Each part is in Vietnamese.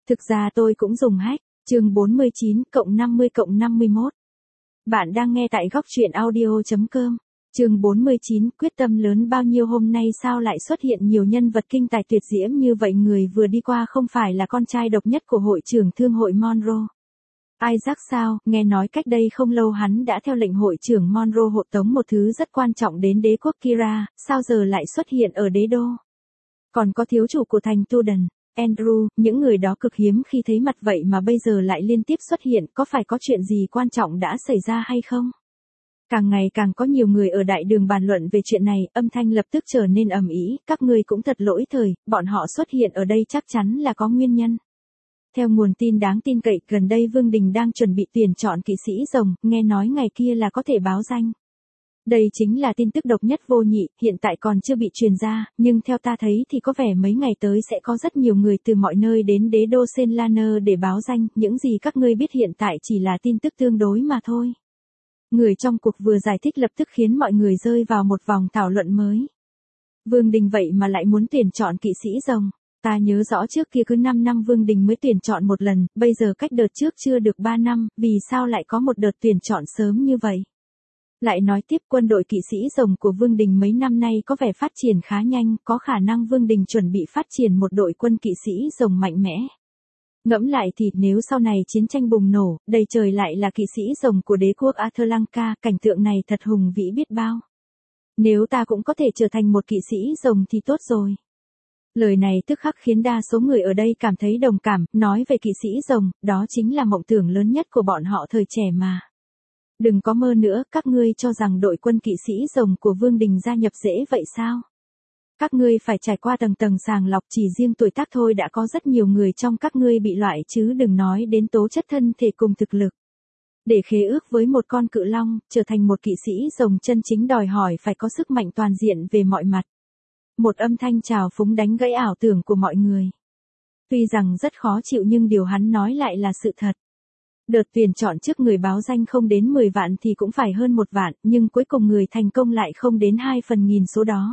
Thực ra tôi cũng dùng hack. Chương 49 cộng 50 cộng 51. Bạn đang nghe tại góc truyện audio.com. Chương 49 quyết tâm lớn bao nhiêu hôm nay sao lại xuất hiện nhiều nhân vật kinh tài tuyệt diễm như vậy, người vừa đi qua không phải là con trai độc nhất của hội trưởng thương hội Monroe. Isaac sao, nghe nói cách đây không lâu hắn đã theo lệnh hội trưởng Monroe hộ tống một thứ rất quan trọng đến đế quốc Kira, sao giờ lại xuất hiện ở đế đô? Còn có thiếu chủ của thành Tudan, Andrew, những người đó cực hiếm khi thấy mặt vậy mà bây giờ lại liên tiếp xuất hiện, có phải có chuyện gì quan trọng đã xảy ra hay không? Càng ngày càng có nhiều người ở đại đường bàn luận về chuyện này, âm thanh lập tức trở nên ầm ĩ, các ngươi cũng thật lỗi thời, bọn họ xuất hiện ở đây chắc chắn là có nguyên nhân. Theo nguồn tin đáng tin cậy, gần đây Vương Đình đang chuẩn bị tuyển chọn kỵ sĩ rồng, nghe nói ngày kia là có thể báo danh. Đây chính là tin tức độc nhất vô nhị, hiện tại còn chưa bị truyền ra, nhưng theo ta thấy thì có vẻ mấy ngày tới sẽ có rất nhiều người từ mọi nơi đến đế đô Senlaner để báo danh, những gì các ngươi biết hiện tại chỉ là tin tức tương đối mà thôi. Người trong cuộc vừa giải thích lập tức khiến mọi người rơi vào một vòng thảo luận mới. Vương Đình vậy mà lại muốn tuyển chọn kỵ sĩ rồng. Ta nhớ rõ trước kia cứ 5 năm Vương Đình mới tuyển chọn một lần, bây giờ cách đợt trước chưa được 3 năm, vì sao lại có một đợt tuyển chọn sớm như vậy? Lại nói tiếp, quân đội kỵ sĩ rồng của Vương Đình mấy năm nay có vẻ phát triển khá nhanh, có khả năng Vương Đình chuẩn bị phát triển một đội quân kỵ sĩ rồng mạnh mẽ. Ngẫm lại thì nếu sau này chiến tranh bùng nổ, đầy trời lại là kỵ sĩ rồng của đế quốc Atlanca, cảnh tượng này thật hùng vĩ biết bao. Nếu ta cũng có thể trở thành một kỵ sĩ rồng thì tốt rồi. Lời này tức khắc khiến đa số người ở đây cảm thấy đồng cảm, nói về kỵ sĩ rồng, đó chính là mộng tưởng lớn nhất của bọn họ thời trẻ mà. Đừng có mơ nữa, các ngươi cho rằng đội quân kỵ sĩ rồng của Vương Đình gia nhập dễ vậy sao? Các ngươi phải trải qua tầng tầng sàng lọc, chỉ riêng tuổi tác thôi đã có rất nhiều người trong các ngươi bị loại chứ đừng nói đến tố chất thân thể cùng thực lực. Để khế ước với một con cự long, trở thành một kỵ sĩ rồng chân chính đòi hỏi phải có sức mạnh toàn diện về mọi mặt. Một âm thanh trào phúng đánh gãy ảo tưởng của mọi người. Tuy rằng rất khó chịu nhưng điều hắn nói lại là sự thật. Đợt tuyển chọn trước người báo danh không đến 10 vạn thì cũng phải hơn 1 vạn, nhưng cuối cùng người thành công lại không đến 2/1000 số đó.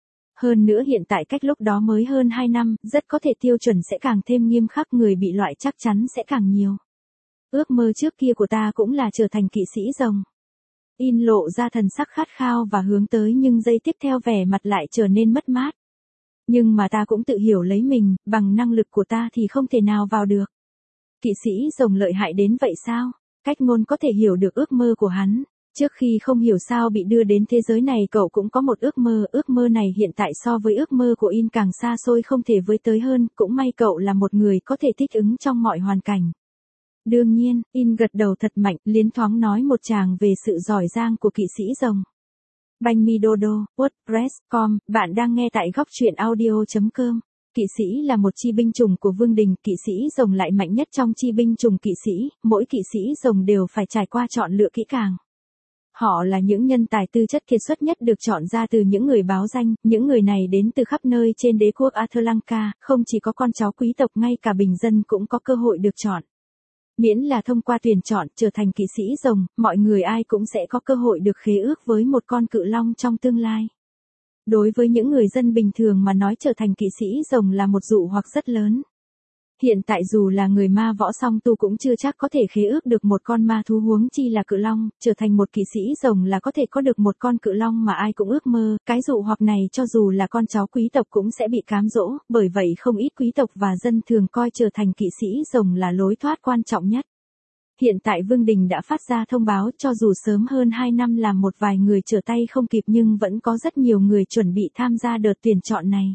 Hơn nữa hiện tại cách lúc đó mới hơn 2 năm, rất có thể tiêu chuẩn sẽ càng thêm nghiêm khắc, người bị loại chắc chắn sẽ càng nhiều. Ước mơ trước kia của ta cũng là trở thành kỵ sĩ rồng. In lộ ra thần sắc khát khao và hướng tới, nhưng giây tiếp theo vẻ mặt lại trở nên mất mát. Nhưng mà ta cũng tự hiểu lấy mình, bằng năng lực của ta thì không thể nào vào được. Kỵ sĩ rồng lợi hại đến vậy sao? Cách ngôn có thể hiểu được ước mơ của hắn. Trước khi không hiểu sao bị đưa đến thế giới này cậu cũng có một ước mơ này hiện tại so với ước mơ của In càng xa xôi không thể với tới hơn, cũng may cậu là một người có thể thích ứng trong mọi hoàn cảnh. Đương nhiên, In gật đầu thật mạnh, liến thoáng nói một tràng về sự giỏi giang của kỵ sĩ rồng. Banh mi dodo, WordPress.com, bạn đang nghe tại góc truyện audio.com. Kỵ sĩ là một chi binh chủng của Vương Đình, kỵ sĩ rồng lại mạnh nhất trong chi binh chủng kỵ sĩ, mỗi kỵ sĩ rồng đều phải trải qua chọn lựa kỹ càng. Họ là những nhân tài tư chất kiệt xuất nhất được chọn ra từ những người báo danh, những người này đến từ khắp nơi trên đế quốc Atlanca, không chỉ có con cháu quý tộc, ngay cả bình dân cũng có cơ hội được chọn. Miễn là thông qua tuyển chọn trở thành kỵ sĩ rồng, mọi người ai cũng sẽ có cơ hội được khế ước với một con cự long trong tương lai. Đối với những người dân bình thường mà nói, trở thành kỵ sĩ rồng là một dụ hoặc rất lớn. Hiện tại dù là người ma võ song tu cũng chưa chắc có thể khế ước được một con ma thú, huống chi là cự long, trở thành một kỵ sĩ rồng là có thể có được một con cự long mà ai cũng ước mơ, cái dụ hoặc này cho dù là con cháu quý tộc cũng sẽ bị cám dỗ, bởi vậy không ít quý tộc và dân thường coi trở thành kỵ sĩ rồng là lối thoát quan trọng nhất. Hiện tại Vương Đình đã phát ra thông báo cho dù sớm hơn 2 năm làm một vài người trở tay không kịp nhưng vẫn có rất nhiều người chuẩn bị tham gia đợt tuyển chọn này.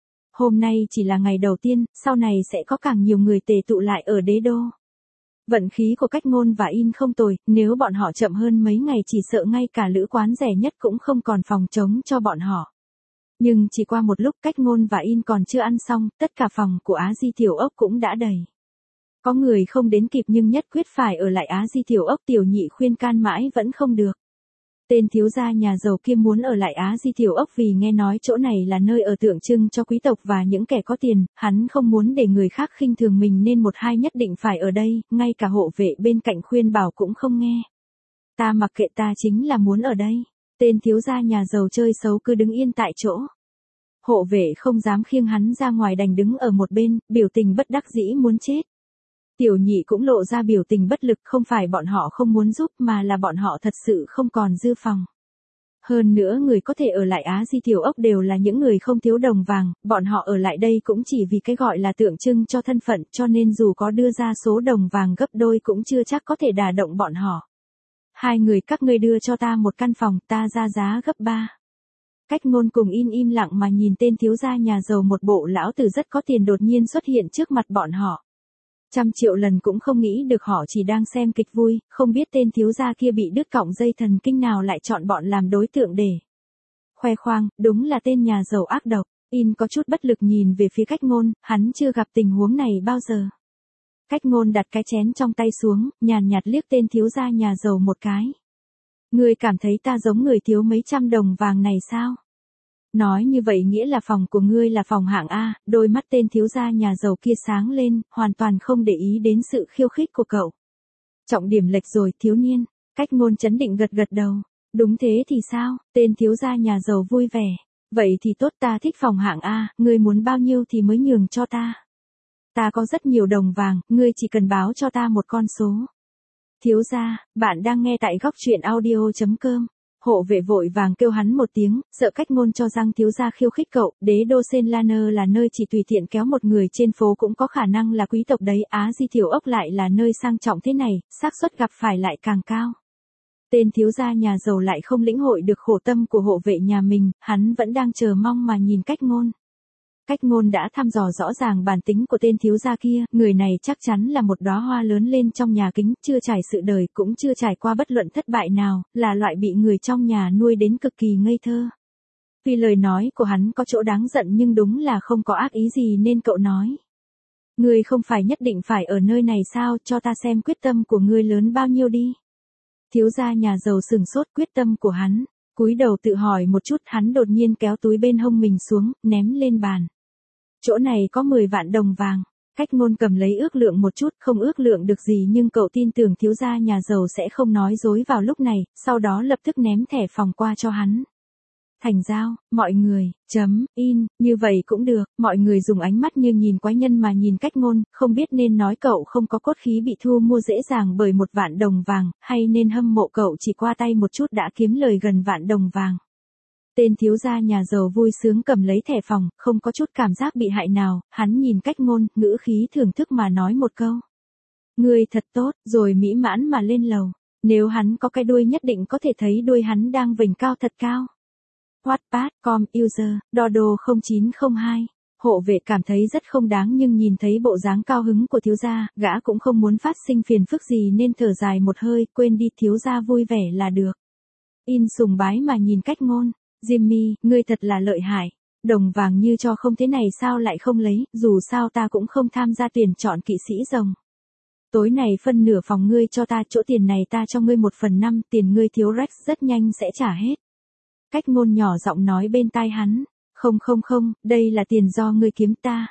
Hôm nay chỉ là ngày đầu tiên, sau này sẽ có càng nhiều người tề tụ lại ở đế đô. Vận khí của cách ngôn và In không tồi, nếu bọn họ chậm hơn mấy ngày chỉ sợ ngay cả lữ quán rẻ nhất cũng không còn phòng trống cho bọn họ. Nhưng chỉ qua một lúc cách ngôn và In còn chưa ăn xong, tất cả phòng của Á Di Tiểu Ốc cũng đã đầy. Có người không đến kịp nhưng nhất quyết phải ở lại Á Di Tiểu Ốc, Tiểu Nhị khuyên can mãi vẫn không được. Tên thiếu gia nhà giàu kia muốn ở lại Á Di Tiểu Ốc vì nghe nói chỗ này là nơi ở tượng trưng cho quý tộc và những kẻ có tiền, hắn không muốn để người khác khinh thường mình nên một hai nhất định phải ở đây, ngay cả hộ vệ bên cạnh khuyên bảo cũng không nghe. Ta mặc kệ, ta chính là muốn ở đây. Tên thiếu gia nhà giàu chơi xấu cứ đứng yên tại chỗ. Hộ vệ không dám khiêng hắn ra ngoài đành đứng ở một bên, biểu tình bất đắc dĩ muốn chết. Tiểu nhị cũng lộ ra biểu tình bất lực, không phải bọn họ không muốn giúp mà là bọn họ thật sự không còn dư phòng. Hơn nữa người có thể ở lại Á Di Tiểu Ốc đều là những người không thiếu đồng vàng, bọn họ ở lại đây cũng chỉ vì cái gọi là tượng trưng cho thân phận, cho nên dù có đưa ra số đồng vàng gấp đôi cũng chưa chắc có thể đả động bọn họ. Hai người các ngươi đưa cho ta một căn phòng, ta ra giá gấp 3. Cách Ngôn cùng im lặng mà nhìn tên thiếu gia nhà giàu một bộ lão tử rất có tiền đột nhiên xuất hiện trước mặt bọn họ. 100 triệu lần cũng không nghĩ được họ chỉ đang xem kịch vui, không biết tên thiếu gia kia bị đứt cọng dây thần kinh nào lại chọn bọn làm đối tượng để khoe khoang, đúng là tên nhà giàu ác độc. Có chút bất lực nhìn về phía Cách Ngôn, hắn chưa gặp tình huống này bao giờ. Cách Ngôn đặt cái chén trong tay xuống, nhàn nhạt liếc tên thiếu gia nhà giàu một cái. Ngươi cảm thấy ta giống người thiếu mấy trăm đồng vàng này sao? Nói như vậy nghĩa là phòng của ngươi là phòng hạng A, đôi mắt tên thiếu gia nhà giàu kia sáng lên, hoàn toàn không để ý đến sự khiêu khích của cậu. Trọng điểm lệch rồi, thiếu niên. Cách Ngôn chấn định gật gật đầu. Đúng thế thì sao? Tên thiếu gia nhà giàu vui vẻ. Vậy thì tốt, ta thích phòng hạng A, ngươi muốn bao nhiêu thì mới nhường cho ta. Ta có rất nhiều đồng vàng, ngươi chỉ cần báo cho ta một con số. Thiếu gia, bạn đang nghe tại góc truyện audio.com. Hộ vệ vội vàng kêu hắn một tiếng, sợ Cách Ngôn cho rằng thiếu gia khiêu khích cậu, đế đô Senlaner là nơi chỉ tùy tiện kéo một người trên phố cũng có khả năng là quý tộc đấy, Á Di Tiểu Ốc lại là nơi sang trọng thế này, xác suất gặp phải lại càng cao. Tên thiếu gia nhà giàu lại không lĩnh hội được khổ tâm của hộ vệ nhà mình, hắn vẫn đang chờ mong mà nhìn Cách Ngôn. Cách Ngôn đã thăm dò rõ ràng bản tính của tên thiếu gia kia, người này chắc chắn là một đóa hoa lớn lên trong nhà kính, chưa trải sự đời, cũng chưa trải qua bất luận thất bại nào, là loại bị người trong nhà nuôi đến cực kỳ ngây thơ. Vì lời nói của hắn có chỗ đáng giận nhưng đúng là không có ác ý gì nên cậu nói. Ngươi không phải nhất định phải ở nơi này sao, cho ta xem quyết tâm của ngươi lớn bao nhiêu đi. Thiếu gia nhà giàu sừng sốt, quyết tâm của hắn, cúi đầu tự hỏi một chút, hắn đột nhiên kéo túi bên hông mình xuống, ném lên bàn. Chỗ này có 10 vạn đồng vàng. Cách Ngôn cầm lấy ước lượng một chút, không ước lượng được gì nhưng cậu tin tưởng thiếu gia nhà giàu sẽ không nói dối vào lúc này, sau đó lập tức ném thẻ phòng qua cho hắn. Thành giao, mọi người, như vậy cũng được, mọi người dùng ánh mắt như nhìn quái nhân mà nhìn Cách Ngôn, không biết nên nói cậu không có cốt khí bị thu mua dễ dàng bởi 1 vạn đồng vàng, hay nên hâm mộ cậu chỉ qua tay một chút đã kiếm lời gần vạn đồng vàng. Tên thiếu gia nhà giàu vui sướng cầm lấy thẻ phòng, không có chút cảm giác bị hại nào, hắn nhìn Cách Ngôn, ngữ khí thưởng thức mà nói một câu. Ngươi thật tốt, rồi mỹ mãn mà lên lầu. Nếu hắn có cái đuôi nhất định có thể thấy đuôi hắn đang vểnh cao thật cao. Wattpad.com user, Dodo 0902. Hộ vệ cảm thấy rất không đáng nhưng nhìn thấy bộ dáng cao hứng của thiếu gia, gã cũng không muốn phát sinh phiền phức gì nên thở dài một hơi, quên đi, thiếu gia vui vẻ là được. Sùng bái mà nhìn Cách Ngôn. Jimmy, ngươi thật là lợi hại. Đồng vàng như cho không thế này sao lại không lấy, dù sao ta cũng không tham gia tuyển chọn kỵ sĩ rồng. Tối này phân nửa phòng ngươi cho ta, chỗ tiền này ta cho ngươi 1/5, tiền ngươi thiếu Rex rất nhanh sẽ trả hết. Cách Ngôn nhỏ giọng nói bên tai hắn. Không, đây là tiền do ngươi kiếm ta.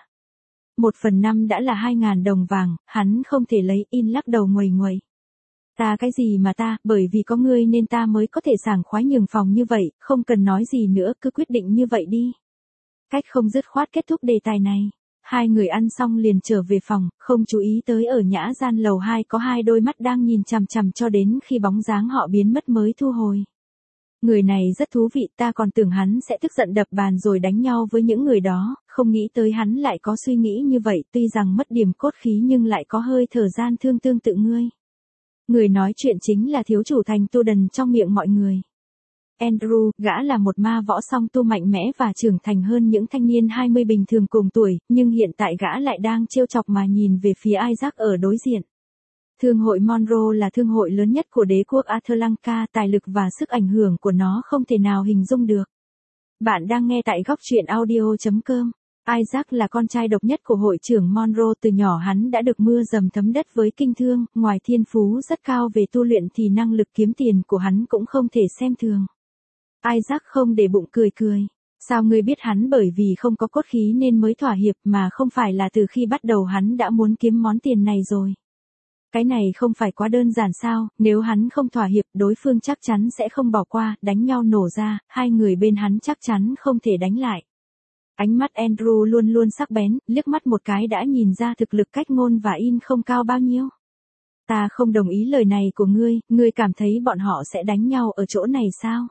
1/5 đã là 2.000 đồng vàng, hắn không thể lấy, lắc đầu nguầy nguầy. Ta cái gì mà ta, bởi vì có ngươi nên ta mới có thể sảng khoái nhường phòng như vậy, không cần nói gì nữa, cứ quyết định như vậy đi. Cách không dứt khoát kết thúc đề tài này. Hai người ăn xong liền trở về phòng, không chú ý tới ở nhã gian lầu 2 có 2 đôi mắt đang nhìn chằm chằm cho đến khi bóng dáng họ biến mất mới thu hồi. Người này rất thú vị, ta còn tưởng hắn sẽ tức giận đập bàn rồi đánh nhau với những người đó, không nghĩ tới hắn lại có suy nghĩ như vậy, tuy rằng mất điểm cốt khí nhưng lại có hơi thở gian thương tương tự ngươi. Người nói chuyện chính là thiếu chủ Thành Tu Đần trong miệng mọi người. Andrew, gã là một ma võ song tu mạnh mẽ và trưởng thành hơn những thanh niên 20 bình thường cùng tuổi, nhưng hiện tại gã lại đang trêu chọc mà nhìn về phía Isaac ở đối diện. Thương hội Monroe là thương hội lớn nhất của đế quốc Atlanca, tài lực và sức ảnh hưởng của nó không thể nào hình dung được. Bạn đang nghe tại góc truyện audio.com. Isaac là con trai độc nhất của hội trưởng Monroe, từ nhỏ hắn đã được mưa dầm thấm đất với kinh thương, ngoài thiên phú rất cao về tu luyện thì năng lực kiếm tiền của hắn cũng không thể xem thường. Isaac không để bụng cười cười. Sao ngươi biết hắn bởi vì không có cốt khí nên mới thỏa hiệp mà không phải là từ khi bắt đầu hắn đã muốn kiếm món tiền này rồi. Cái này không phải quá đơn giản sao, nếu hắn không thỏa hiệp đối phương chắc chắn sẽ không bỏ qua, đánh nhau nổ ra, hai người bên hắn chắc chắn không thể đánh lại. Ánh mắt Andrew luôn luôn sắc bén, liếc mắt một cái đã nhìn ra thực lực Cách Ngôn và In không cao bao nhiêu. Ta không đồng ý lời này của ngươi cảm thấy bọn họ sẽ đánh nhau ở chỗ này sao?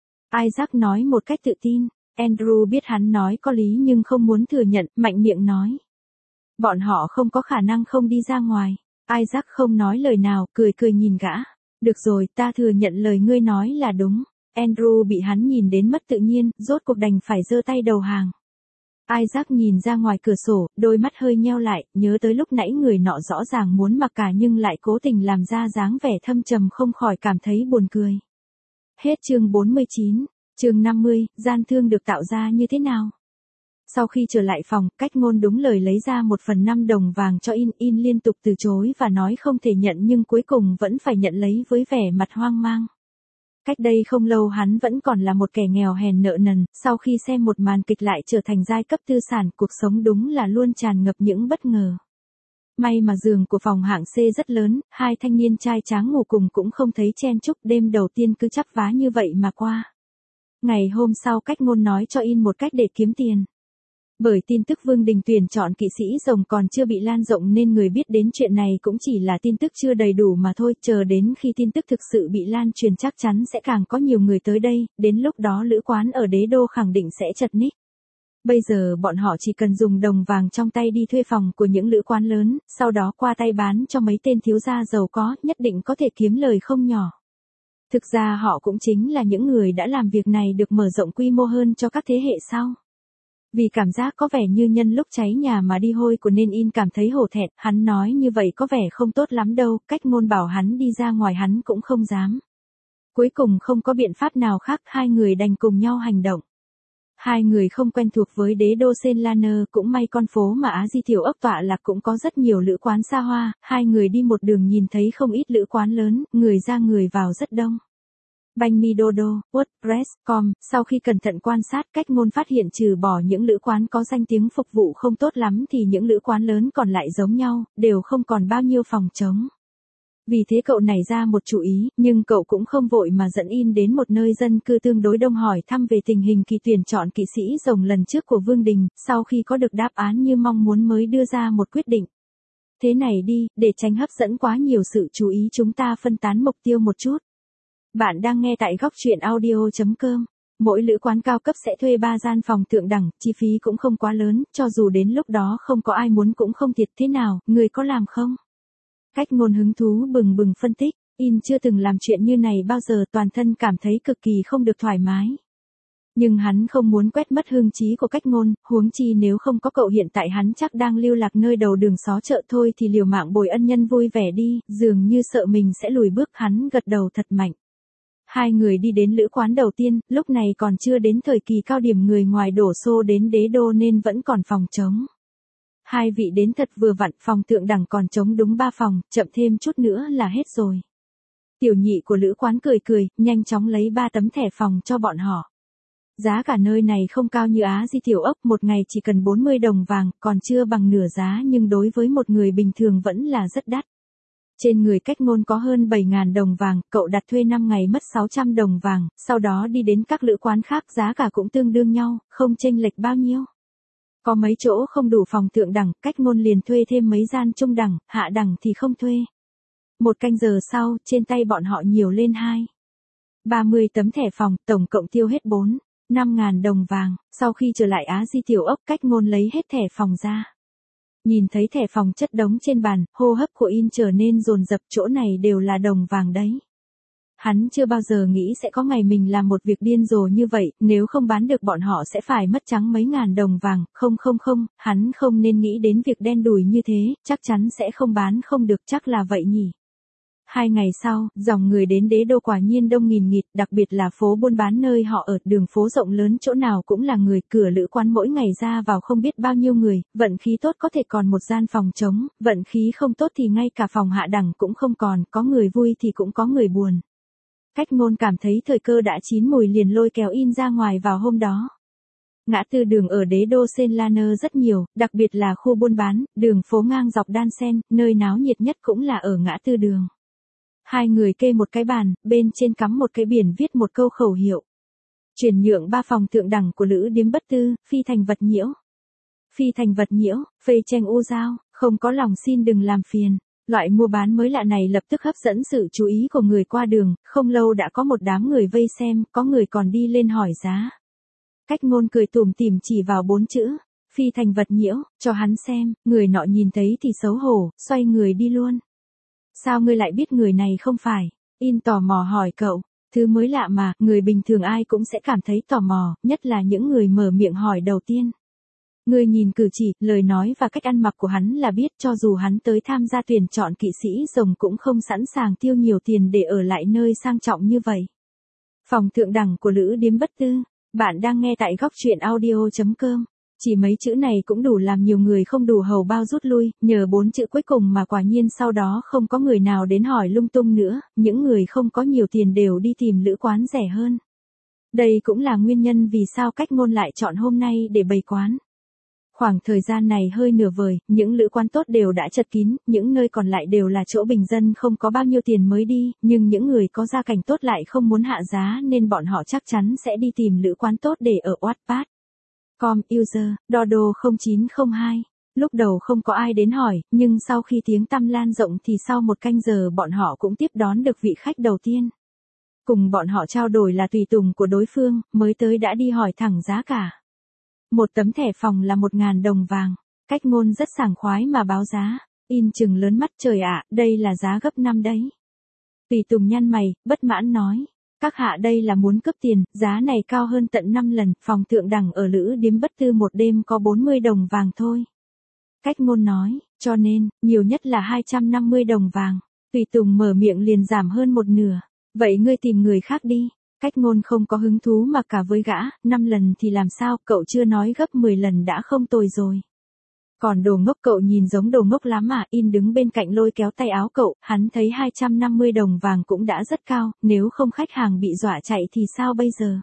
Isaac nói một cách tự tin. Andrew biết hắn nói có lý nhưng không muốn thừa nhận, mạnh miệng nói. Bọn họ không có khả năng không đi ra ngoài. Isaac không nói lời nào, cười cười nhìn gã. Được rồi, ta thừa nhận lời ngươi nói là đúng. Andrew bị hắn nhìn đến mất tự nhiên, rốt cuộc đành phải giơ tay đầu hàng. Isaac nhìn ra ngoài cửa sổ, đôi mắt hơi nheo lại, nhớ tới lúc nãy người nọ rõ ràng muốn mặc cả nhưng lại cố tình làm ra dáng vẻ thâm trầm, không khỏi cảm thấy buồn cười. Hết chương 49, chương 50, gian thương được tạo ra như thế nào? Sau khi trở lại phòng, Cách Ngôn đúng lời lấy ra 1/5 đồng vàng cho In liên tục từ chối và nói không thể nhận nhưng cuối cùng vẫn phải nhận lấy với vẻ mặt hoang mang. Cách đây không lâu hắn vẫn còn là một kẻ nghèo hèn nợ nần, sau khi xem một màn kịch lại trở thành giai cấp tư sản, cuộc sống đúng là luôn tràn ngập những bất ngờ. May mà giường của phòng hạng C rất lớn, hai thanh niên trai tráng ngủ cùng cũng không thấy chen chúc, đêm đầu tiên cứ chắp vá như vậy mà qua. Ngày hôm sau Cách Ngôn nói cho In một cách để kiếm tiền. Bởi tin tức Vương Đình tuyển chọn kỵ sĩ rồng còn chưa bị lan rộng nên người biết đến chuyện này cũng chỉ là tin tức chưa đầy đủ mà thôi, chờ đến khi tin tức thực sự bị lan truyền chắc chắn sẽ càng có nhiều người tới đây, đến lúc đó lữ quán ở đế đô khẳng định sẽ chật ních. Bây giờ bọn họ chỉ cần dùng đồng vàng trong tay đi thuê phòng của những lữ quán lớn, sau đó qua tay bán cho mấy tên thiếu gia giàu có, nhất định có thể kiếm lời không nhỏ. Thực ra họ cũng chính là những người đã làm việc này được mở rộng quy mô hơn cho các thế hệ sau. Vì cảm giác có vẻ như nhân lúc cháy nhà mà đi hôi của nên In cảm thấy hổ thẹn, hắn nói như vậy có vẻ không tốt lắm đâu, Cách Ngôn bảo hắn đi ra ngoài hắn cũng không dám. Cuối cùng không có biện pháp nào khác, hai người đành cùng nhau hành động. Hai người không quen thuộc với đế đô Senlaner, cũng may con phố mà Á Di Tiểu Ốc tọa lạc cũng có rất nhiều lữ quán xa hoa, hai người đi một đường nhìn thấy không ít lữ quán lớn, người ra người vào rất đông. Banh mi Dodo, WordPress.com, sau khi cẩn thận quan sát Cách Ngôn phát hiện trừ bỏ những lữ quán có danh tiếng phục vụ không tốt lắm thì những lữ quán lớn còn lại giống nhau, đều không còn bao nhiêu phòng trống. Vì thế cậu nảy ra một chủ ý, nhưng cậu cũng không vội mà dẫn In đến một nơi dân cư tương đối đông hỏi thăm về tình hình kỳ tuyển chọn kỵ sĩ rồng lần trước của Vương Đình, sau khi có được đáp án như mong muốn mới đưa ra một quyết định. Thế này đi, để tránh hấp dẫn quá nhiều sự chú ý chúng ta phân tán mục tiêu một chút. Bạn đang nghe tại góc truyện audio.com. Mỗi lữ quán cao cấp sẽ thuê 3 gian phòng thượng đẳng, chi phí cũng không quá lớn, cho dù đến lúc đó không có ai muốn cũng không thiệt. Thế nào, người có làm không? Cách Ngôn hứng thú bừng bừng phân tích, In chưa từng làm chuyện như này bao giờ, toàn thân cảm thấy cực kỳ không được thoải mái. Nhưng hắn không muốn quét mất hương trí của Cách Ngôn, huống chi nếu không có cậu hiện tại hắn chắc đang lưu lạc nơi đầu đường xó chợ thôi thì liều mạng bồi ân nhân vui vẻ đi, dường như sợ mình sẽ lùi bước, hắn gật đầu thật mạnh. Hai người đi đến lữ quán đầu tiên, lúc này còn chưa đến thời kỳ cao điểm người ngoài đổ xô đến đế đô nên vẫn còn phòng trống. Hai vị đến thật vừa vặn, phòng thượng đẳng còn trống đúng 3 phòng, chậm thêm chút nữa là hết rồi. Tiểu nhị của lữ quán cười cười, nhanh chóng lấy 3 tấm thẻ phòng cho bọn họ. Giá cả nơi này không cao như Á Di Tiểu Ốc, một ngày chỉ cần 40 đồng vàng, còn chưa bằng nửa giá nhưng đối với một người bình thường vẫn là rất đắt. Trên người Cách Ngôn có hơn 7.000 đồng vàng, cậu đặt thuê 5 ngày mất 600 đồng vàng, sau đó đi đến các lữ quán khác giá cả cũng tương đương nhau, không chênh lệch bao nhiêu. Có mấy chỗ không đủ phòng thượng đẳng, Cách Ngôn liền thuê thêm mấy gian trung đẳng, hạ đẳng thì không thuê. Một canh giờ sau, trên tay bọn họ nhiều lên 30 tấm thẻ phòng, tổng cộng tiêu hết 5.000 đồng vàng. Sau khi trở lại Á Di Tiểu Ốc, Cách Ngôn lấy hết thẻ phòng ra. Nhìn thấy thẻ phòng chất đống trên bàn, hô hấp của In trở nên dồn dập, chỗ này đều là đồng vàng đấy. Hắn chưa bao giờ nghĩ sẽ có ngày mình làm một việc điên rồ như vậy, nếu không bán được bọn họ sẽ phải mất trắng mấy ngàn đồng vàng, không, hắn không nên nghĩ đến việc đen đủi như thế, chắc chắn sẽ không bán không được, chắc là vậy nhỉ. 2 ngày sau, dòng người đến đế đô quả nhiên đông nghìn nghịt, đặc biệt là phố buôn bán nơi họ ở, đường phố rộng lớn chỗ nào cũng là người, cửa lữ quán mỗi ngày ra vào không biết bao nhiêu người, vận khí tốt có thể còn một gian phòng trống, vận khí không tốt thì ngay cả phòng hạ đẳng cũng không còn, có người vui thì cũng có người buồn. Cách Ngôn cảm thấy thời cơ đã chín mùi liền lôi kéo In ra ngoài vào hôm đó. Ngã tư đường ở đế đô Senlaner rất nhiều, đặc biệt là khu buôn bán, đường phố ngang dọc đan xen, nơi náo nhiệt nhất cũng là ở ngã tư đường. Hai người kê một cái bàn, bên trên cắm một cái biển viết một câu khẩu hiệu. Chuyển nhượng 3 phòng thượng đẳng của Lữ Điếm Bất Tư, phi thành vật nhiễu. Phi thành vật nhiễu, phê tranh ô giao, không có lòng xin đừng làm phiền. Loại mua bán mới lạ này lập tức hấp dẫn sự chú ý của người qua đường, không lâu đã có một đám người vây xem, có người còn đi lên hỏi giá. Cách Ngôn cười tủm tỉm chỉ vào 4 chữ, phi thành vật nhiễu, cho hắn xem, người nọ nhìn thấy thì xấu hổ, xoay người đi luôn. Sao ngươi lại biết người này không phải? In tò mò hỏi cậu, thứ mới lạ mà, người bình thường ai cũng sẽ cảm thấy tò mò, nhất là những người mở miệng hỏi đầu tiên. Ngươi nhìn cử chỉ, lời nói và cách ăn mặc của hắn là biết cho dù hắn tới tham gia tuyển chọn kỵ sĩ rồng cũng không sẵn sàng tiêu nhiều tiền để ở lại nơi sang trọng như vậy. Phòng thượng đẳng của Lữ Điếm Bất Tư, bạn đang nghe tại góc truyện audio.com. Chỉ mấy chữ này cũng đủ làm nhiều người không đủ hầu bao rút lui, nhờ 4 chữ cuối cùng mà quả nhiên sau đó không có người nào đến hỏi lung tung nữa, những người không có nhiều tiền đều đi tìm lữ quán rẻ hơn. Đây cũng là nguyên nhân vì sao Cách Ngôn lại chọn hôm nay để bày quán. Khoảng thời gian này hơi nửa vời, những lữ quán tốt đều đã chật kín, những nơi còn lại đều là chỗ bình dân không có bao nhiêu tiền mới đi, nhưng những người có gia cảnh tốt lại không muốn hạ giá nên bọn họ chắc chắn sẽ đi tìm lữ quán tốt để ở Wattpad. Com user, Dodo 0902. Lúc đầu không có ai đến hỏi, nhưng sau khi tiếng tăm lan rộng thì sau 1 canh giờ bọn họ cũng tiếp đón được vị khách đầu tiên. Cùng bọn họ trao đổi là tùy tùng của đối phương, mới tới đã đi hỏi thẳng giá cả. Một tấm thẻ phòng là 1.000 đồng vàng. Cách Ngôn rất sảng khoái mà báo giá. In chừng lớn mắt, trời ạ, đây là giá gấp 5 đấy. Tùy tùng nhăn mày, bất mãn nói. Các hạ đây là muốn cướp tiền, giá này cao hơn tận 5 lần, phòng thượng đẳng ở Lữ Điếm Bất Tư một đêm có 40 đồng vàng thôi. Cách Ngôn nói, cho nên, nhiều nhất là 250 đồng vàng. Tùy tùng mở miệng liền giảm hơn một nửa. Vậy ngươi tìm người khác đi. Cách Ngôn không có hứng thú mà cả với gã, 5 lần thì làm sao, cậu chưa nói gấp 10 lần đã không tồi rồi. Còn đồ ngốc, cậu nhìn giống đồ ngốc lắm à? In đứng bên cạnh lôi kéo tay áo cậu, hắn thấy 250 đồng vàng cũng đã rất cao, nếu không khách hàng bị dọa chạy thì sao bây giờ?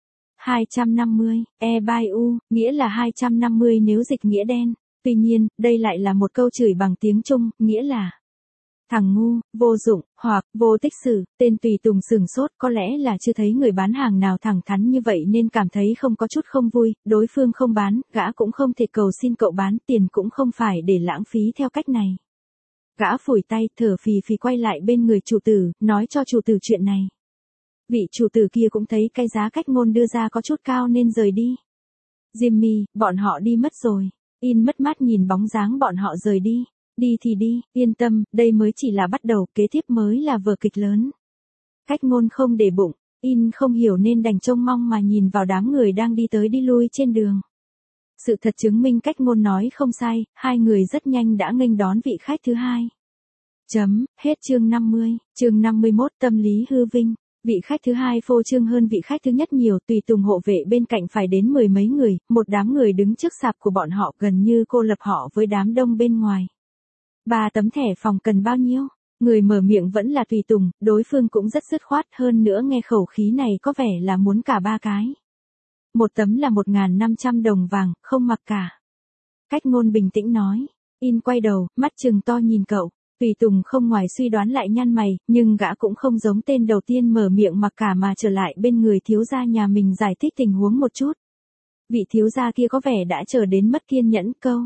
250, buy u, nghĩa là 250 nếu dịch nghĩa đen. Tuy nhiên, đây lại là một câu chửi bằng tiếng Trung, nghĩa là thằng ngu, vô dụng, hoặc vô tích sự. Tên tùy tùng sửng sốt, có lẽ là chưa thấy người bán hàng nào thẳng thắn như vậy nên cảm thấy không có chút không vui, đối phương không bán, gã cũng không thể cầu xin cậu bán, tiền cũng không phải để lãng phí theo cách này. Gã phủi tay, thở phì phì quay lại bên người chủ tử, nói cho chủ tử chuyện này. Vị chủ tử kia cũng thấy cái giá Cách Ngôn đưa ra có chút cao nên rời đi. Jimmy, bọn họ đi mất rồi. In mất mát nhìn bóng dáng bọn họ rời đi. Đi thì đi, yên tâm, đây mới chỉ là bắt đầu, kế tiếp mới là vở kịch lớn. Cách Ngôn không để bụng, In không hiểu nên đành trông mong mà nhìn vào đám người đang đi tới đi lui trên đường. Sự thật chứng minh Cách Ngôn nói không sai, hai người rất nhanh đã nghênh đón vị khách thứ hai. Hết chương 50, chương 51 tâm lý hư vinh. Vị khách thứ hai phô trương hơn vị khách thứ nhất nhiều, tùy tùng hộ vệ bên cạnh phải đến 10 mấy người, một đám người đứng trước sạp của bọn họ gần như cô lập họ với đám đông bên ngoài. 3 tấm thẻ phòng cần bao nhiêu? Người mở miệng vẫn là tùy tùng, đối phương cũng rất dứt khoát, hơn nữa nghe khẩu khí này có vẻ là muốn cả 3 cái. Một tấm là 1.500 đồng vàng, không mặc cả. Cách Ngôn bình tĩnh nói. In quay đầu, mắt trừng to nhìn cậu. Tùy tùng không ngoài suy đoán lại nhăn mày, nhưng gã cũng không giống tên đầu tiên mở miệng mặc cả mà trở lại bên người thiếu gia nhà mình giải thích tình huống một chút. Vị thiếu gia kia có vẻ đã chờ đến mất kiên nhẫn, câu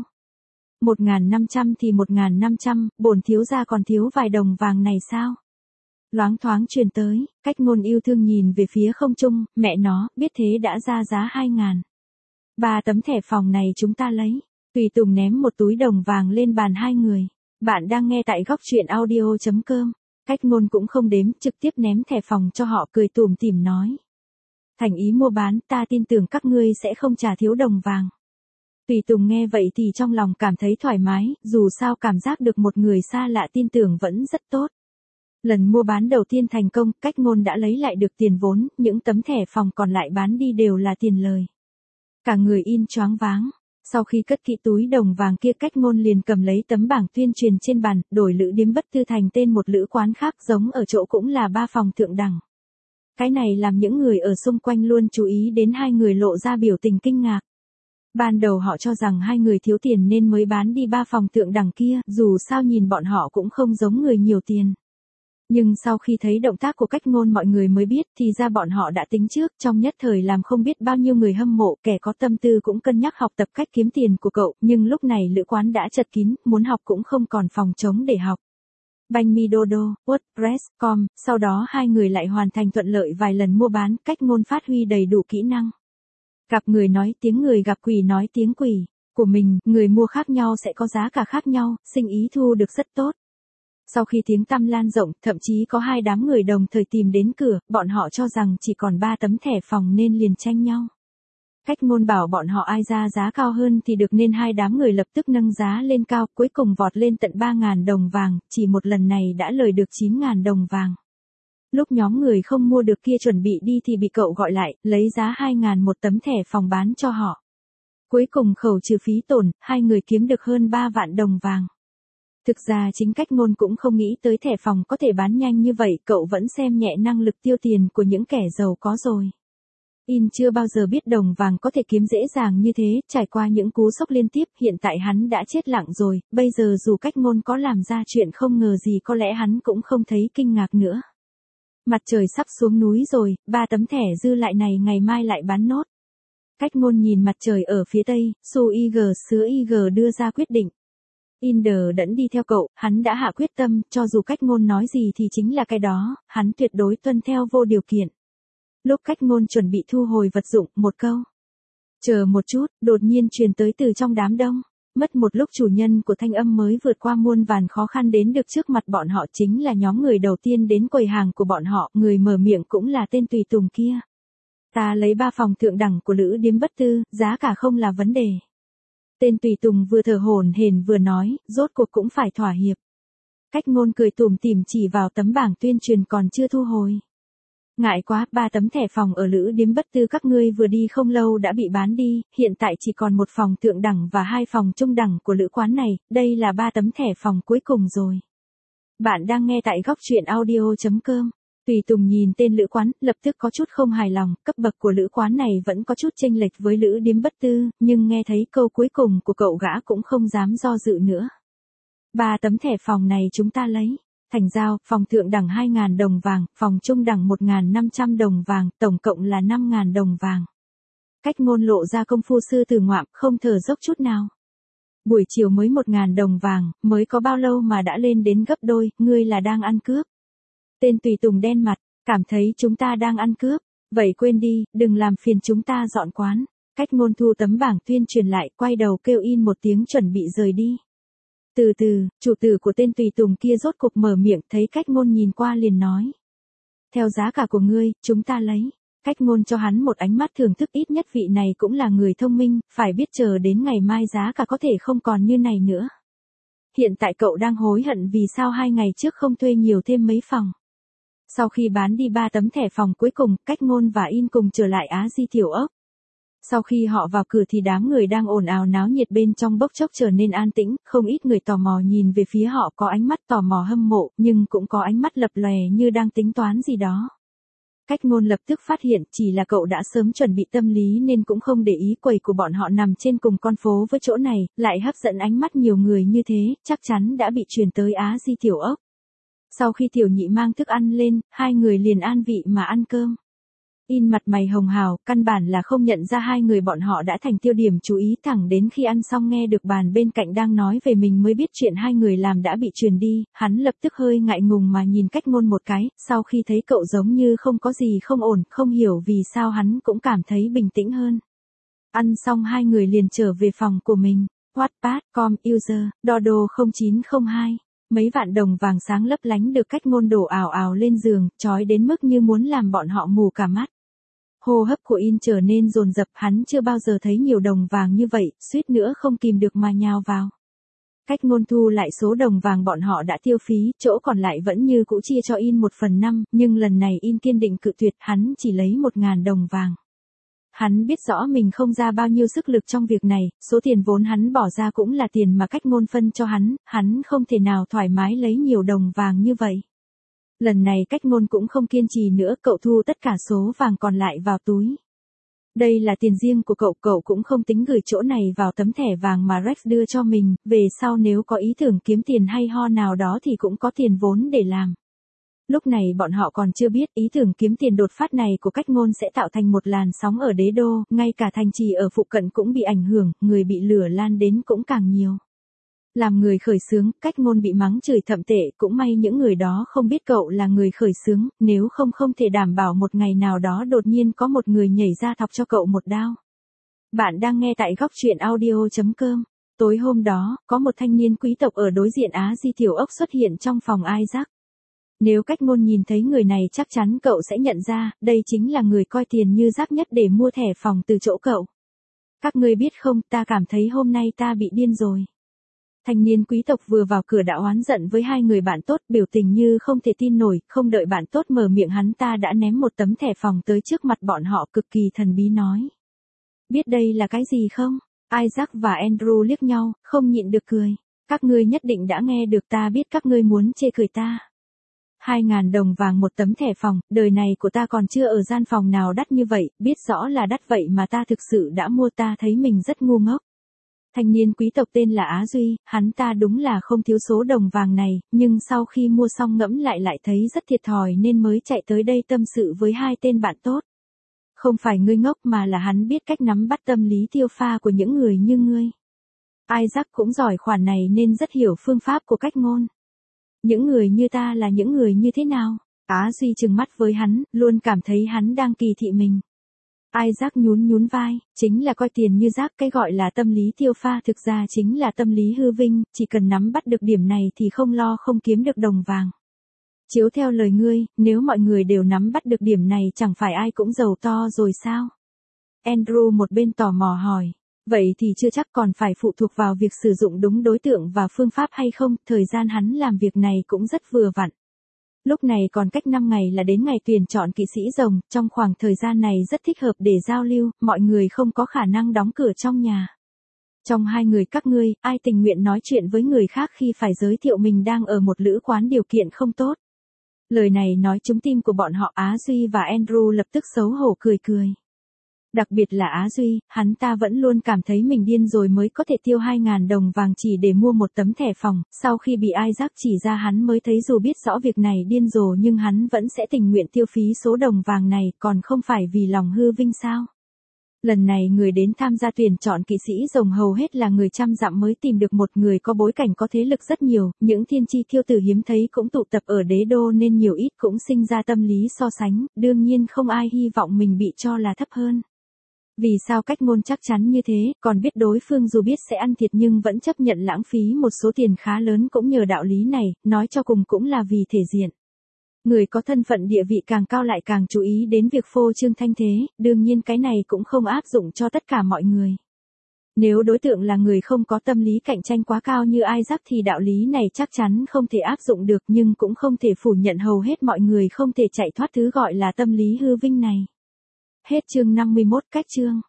1.500 thì 1.500, bổn thiếu gia còn thiếu vài đồng vàng này sao? Loáng thoáng truyền tới, Cách Ngôn yêu thương nhìn về phía không trung, mẹ nó, biết thế đã ra giá 2.000. 3 tấm thẻ phòng này chúng ta lấy. Tùy tùng ném một túi đồng vàng lên bàn hai người. Bạn đang nghe tại góc truyện audio.com. Cách Ngôn cũng không đếm, trực tiếp ném thẻ phòng cho họ, cười tủm tỉm nói. Thành ý mua bán, ta tin tưởng các ngươi sẽ không trả thiếu đồng vàng. Tùy tùng nghe vậy thì trong lòng cảm thấy thoải mái, dù sao cảm giác được một người xa lạ tin tưởng vẫn rất tốt. Lần mua bán đầu tiên thành công, Cách Ngôn đã lấy lại được tiền vốn, những tấm thẻ phòng còn lại bán đi đều là tiền lời. Cả người In choáng váng. Sau khi cất kỹ túi đồng vàng kia, Cách Ngôn liền cầm lấy tấm bảng tuyên truyền trên bàn, đổi Lữ Điếm Bất Tư thành tên một lữ quán khác, giống ở chỗ cũng là 3 phòng thượng đẳng. Cái này làm những người ở xung quanh luôn chú ý đến hai người lộ ra biểu tình kinh ngạc. Ban đầu họ cho rằng hai người thiếu tiền nên mới bán đi 3 phòng thượng đẳng kia, dù sao nhìn bọn họ cũng không giống người nhiều tiền. Nhưng sau khi thấy động tác của Cách Ngôn mọi người mới biết thì ra bọn họ đã tính trước, trong nhất thời làm không biết bao nhiêu người hâm mộ, kẻ có tâm tư cũng cân nhắc học tập cách kiếm tiền của cậu, nhưng lúc này lữ quán đã chật kín, muốn học cũng không còn phòng trống để học. Banh mi Dodo, WordPress.com, sau đó hai người lại hoàn thành thuận lợi vài lần mua bán, Cách Ngôn phát huy đầy đủ kỹ năng. Gặp người nói tiếng người, gặp quỷ nói tiếng quỷ. Của mình, người mua khác nhau sẽ có giá cả khác nhau, sinh ý thu được rất tốt. Sau khi tiếng tăm lan rộng, thậm chí có 2 đám người đồng thời tìm đến cửa, bọn họ cho rằng chỉ còn 3 tấm thẻ phòng nên liền tranh nhau. Cách Ngôn bảo bọn họ ai ra giá cao hơn thì được, nên 2 đám người lập tức nâng giá lên cao, cuối cùng vọt lên tận 3.000 đồng vàng, chỉ một lần này đã lời được 9.000 đồng vàng. Lúc nhóm người không mua được kia chuẩn bị đi thì bị cậu gọi lại, lấy giá 2.000 một tấm thẻ phòng bán cho họ. Cuối cùng khẩu trừ phí tổn, hai người kiếm được hơn 3 vạn đồng vàng. Thực ra chính Cách Ngôn cũng không nghĩ tới thẻ phòng có thể bán nhanh như vậy, cậu vẫn xem nhẹ năng lực tiêu tiền của những kẻ giàu có rồi. In chưa bao giờ biết đồng vàng có thể kiếm dễ dàng như thế, trải qua những cú sốc liên tiếp, hiện tại hắn đã chết lặng rồi, bây giờ dù Cách Ngôn có làm ra chuyện không ngờ gì có lẽ hắn cũng không thấy kinh ngạc nữa. Mặt trời sắp xuống núi rồi, 3 tấm thẻ dư lại này ngày mai lại bán nốt. Cách Ngôn nhìn mặt trời ở phía tây, Su IG sứa IG đưa ra quyết định. In đờ đẫn đi theo cậu, hắn đã hạ quyết tâm, cho dù Cách Ngôn nói gì thì chính là cái đó, hắn tuyệt đối tuân theo vô điều kiện. Lúc Cách Ngôn chuẩn bị thu hồi vật dụng, một câu chờ một chút, đột nhiên truyền tới từ trong đám đông. Mất một lúc chủ nhân của thanh âm mới vượt qua muôn vàn khó khăn đến được trước mặt bọn họ, chính là nhóm người đầu tiên đến quầy hàng của bọn họ, người mở miệng cũng là tên tùy tùng kia. Ta lấy 3 phòng thượng đẳng của Lữ Điếm Bất Tư, giá cả không là vấn đề. Tên tùy tùng vừa thở hổn hển vừa nói, rốt cuộc cũng phải thỏa hiệp. Cách Ngôn cười tủm tỉm chỉ vào tấm bảng tuyên truyền còn chưa thu hồi. Ngại quá, 3 tấm thẻ phòng ở Lữ Điếm Bất Tư các ngươi vừa đi không lâu đã bị bán đi, hiện tại chỉ còn 1 phòng thượng đẳng và 2 phòng trung đẳng của lữ quán này, đây là 3 tấm thẻ phòng cuối cùng rồi. Bạn đang nghe tại góc truyện audio.com. Tùy tùng nhìn tên lữ quán, lập tức có chút không hài lòng, cấp bậc của lữ quán này vẫn có chút chênh lệch với Lữ Điếm Bất Tư, nhưng nghe thấy câu cuối cùng của cậu gã cũng không dám do dự nữa. 3 tấm thẻ phòng này chúng ta lấy. Thành giao, phòng thượng đẳng 2.000 đồng vàng, phòng trung đẳng 1.500 đồng vàng, tổng cộng là 5.000 đồng vàng. Cách Ngôn lộ ra công phu sư tử ngoạm, không thở dốc chút nào. Buổi chiều mới 1.000 đồng vàng, mới có bao lâu mà đã lên đến gấp đôi, ngươi là đang ăn cướp. Tên tùy tùng đen mặt, cảm thấy chúng ta đang ăn cướp, vậy quên đi, đừng làm phiền chúng ta dọn quán. Cách Ngôn thu tấm bảng tuyên truyền lại, quay đầu kêu in một tiếng chuẩn bị rời đi. Từ từ, chủ tử của tên tùy tùng kia rốt cục mở miệng, thấy Cách Ngôn nhìn qua liền nói. Theo giá cả của ngươi, chúng ta lấy. Cách Ngôn cho hắn một ánh mắt thưởng thức, ít nhất vị này cũng là người thông minh, phải biết chờ đến ngày mai giá cả có thể không còn như này nữa. Hiện tại cậu đang hối hận vì sao 2 ngày trước không thuê nhiều thêm mấy phòng. Sau khi bán đi 3 tấm thẻ phòng cuối cùng, Cách Ngôn và In cùng trở lại Á Di Tiểu Ốc. Sau khi họ vào cửa thì đám người đang ồn ào náo nhiệt bên trong bốc chốc trở nên an tĩnh, không ít người tò mò nhìn về phía họ, có ánh mắt tò mò hâm mộ, nhưng cũng có ánh mắt lập lòe như đang tính toán gì đó. Cách Ngôn lập tức phát hiện chỉ là cậu đã sớm chuẩn bị tâm lý nên cũng không để ý quầy của bọn họ nằm trên cùng con phố với chỗ này, lại hấp dẫn ánh mắt nhiều người như thế, chắc chắn đã bị truyền tới Á Di Tiểu Ốc. Sau khi Tiểu Nhị mang thức ăn lên, hai người liền an vị mà ăn cơm. In mặt mày hồng hào, căn bản là không nhận ra hai người bọn họ đã thành tiêu điểm chú ý, thẳng đến khi ăn xong nghe được bàn bên cạnh đang nói về mình mới biết chuyện hai người làm đã bị truyền đi, hắn lập tức hơi ngại ngùng mà nhìn Cách Ngôn một cái, sau khi thấy cậu giống như không có gì không ổn, không hiểu vì sao hắn cũng cảm thấy bình tĩnh hơn. Ăn xong hai người liền trở về phòng của mình. Wattpad.com user, Dodo 0902. Mấy vạn đồng vàng sáng lấp lánh được Cách Ngôn đổ ào ào lên giường, chói đến mức như muốn làm bọn họ mù cả mắt. Hô hấp của In trở nên dồn dập, hắn chưa bao giờ thấy nhiều đồng vàng như vậy, suýt nữa không kìm được mà nhào vào. Cách Ngôn thu lại số đồng vàng bọn họ đã tiêu phí, chỗ còn lại vẫn như cũ chia cho In 1/5, nhưng lần này In kiên định cự tuyệt, hắn chỉ lấy 1.000 đồng vàng. Hắn biết rõ mình không ra bao nhiêu sức lực trong việc này, số tiền vốn hắn bỏ ra cũng là tiền mà Cách Ngôn phân cho hắn không thể nào thoải mái lấy nhiều đồng vàng như vậy. Lần này Cách Ngôn cũng không kiên trì nữa, cậu thu tất cả số vàng còn lại vào túi. Đây là tiền riêng của cậu cũng không tính gửi chỗ này vào tấm thẻ vàng mà Rex đưa cho mình, về sau nếu có ý tưởng kiếm tiền hay ho nào đó thì cũng có tiền vốn để làm. Lúc này bọn họ còn chưa biết ý tưởng kiếm tiền đột phát này của Cách Ngôn sẽ tạo thành một làn sóng ở đế đô, ngay cả thành trì ở phụ cận cũng bị ảnh hưởng, người bị lửa lan đến cũng càng nhiều. Làm người khởi xướng, Cách Ngôn bị mắng chửi thậm tệ, cũng may những người đó không biết cậu là người khởi xướng, nếu không không thể đảm bảo một ngày nào đó đột nhiên có một người nhảy ra thọc cho cậu một đao. Bạn đang nghe tại góc truyện audio.com. Tối hôm đó, có một thanh niên quý tộc ở đối diện Á Di Tiểu Ốc xuất hiện trong phòng Isaac. Nếu Cách Ngôn nhìn thấy người này chắc chắn cậu sẽ nhận ra, đây chính là người coi tiền như rác nhất để mua thẻ phòng từ chỗ cậu. Các ngươi biết không, ta cảm thấy hôm nay ta bị điên rồi. Thanh niên quý tộc vừa vào cửa đã oán giận với hai người bạn tốt, biểu tình như không thể tin nổi, không đợi bạn tốt mở miệng hắn ta đã ném một tấm thẻ phòng tới trước mặt bọn họ, cực kỳ thần bí nói. Biết đây là cái gì không? Isaac và Andrew liếc nhau, không nhịn được cười. Các ngươi nhất định đã nghe được, ta biết các ngươi muốn chê cười ta. 2.000 đồng vàng một tấm thẻ phòng, đời này của ta còn chưa ở gian phòng nào đắt như vậy, biết rõ là đắt vậy mà ta thực sự đã mua, ta thấy mình rất ngu ngốc. Thanh niên quý tộc tên là Á Duy, hắn ta đúng là không thiếu số đồng vàng này, nhưng sau khi mua xong ngẫm lại thấy rất thiệt thòi nên mới chạy tới đây tâm sự với hai tên bạn tốt. Không phải ngươi ngốc mà là hắn biết cách nắm bắt tâm lý tiêu pha của những người như ngươi. Isaac cũng giỏi khoản này nên rất hiểu phương pháp của Cách Ngôn. Những người như ta là những người như thế nào? Á Duy trừng mắt với hắn, luôn cảm thấy hắn đang kỳ thị mình. Isaac nhún vai, chính là coi tiền như rác, cái gọi là tâm lý tiêu pha thực ra chính là tâm lý hư vinh, chỉ cần nắm bắt được điểm này thì không lo không kiếm được đồng vàng. Chiếu theo lời ngươi, nếu mọi người đều nắm bắt được điểm này chẳng phải ai cũng giàu to rồi sao? Andrew một bên tò mò hỏi. Vậy thì chưa chắc, còn phải phụ thuộc vào việc sử dụng đúng đối tượng và phương pháp hay không, thời gian hắn làm việc này cũng rất vừa vặn. Lúc này còn cách 5 ngày là đến ngày tuyển chọn kỵ sĩ rồng, trong khoảng thời gian này rất thích hợp để giao lưu, mọi người không có khả năng đóng cửa trong nhà. Trong hai người các ngươi, ai tình nguyện nói chuyện với người khác khi phải giới thiệu mình đang ở một lữ quán điều kiện không tốt? Lời này nói trúng tim của bọn họ. Á Duy và Andrew lập tức xấu hổ cười. Đặc biệt là Á Duy, hắn ta vẫn luôn cảm thấy mình điên rồi mới có thể tiêu 2.000 đồng vàng chỉ để mua một tấm thẻ phòng, sau khi bị Isaac chỉ ra hắn mới thấy dù biết rõ việc này điên rồ nhưng hắn vẫn sẽ tình nguyện tiêu phí số đồng vàng này, còn không phải vì lòng hư vinh sao. Lần này người đến tham gia tuyển chọn kỵ sĩ rồng hầu hết là người trăm dặm mới tìm được một người có bối cảnh có thế lực rất nhiều, những thiên chi thiêu tử hiếm thấy cũng tụ tập ở đế đô nên nhiều ít cũng sinh ra tâm lý so sánh, đương nhiên không ai hy vọng mình bị cho là thấp hơn. Vì sao Cách Ngôn chắc chắn như thế, còn biết đối phương dù biết sẽ ăn thiệt nhưng vẫn chấp nhận lãng phí một số tiền khá lớn cũng nhờ đạo lý này, nói cho cùng cũng là vì thể diện. Người có thân phận địa vị càng cao lại càng chú ý đến việc phô trương thanh thế, đương nhiên cái này cũng không áp dụng cho tất cả mọi người. Nếu đối tượng là người không có tâm lý cạnh tranh quá cao như Isaac thì đạo lý này chắc chắn không thể áp dụng được, nhưng cũng không thể phủ nhận hầu hết mọi người không thể chạy thoát thứ gọi là tâm lý hư vinh này. Hết chương 51. Cách chương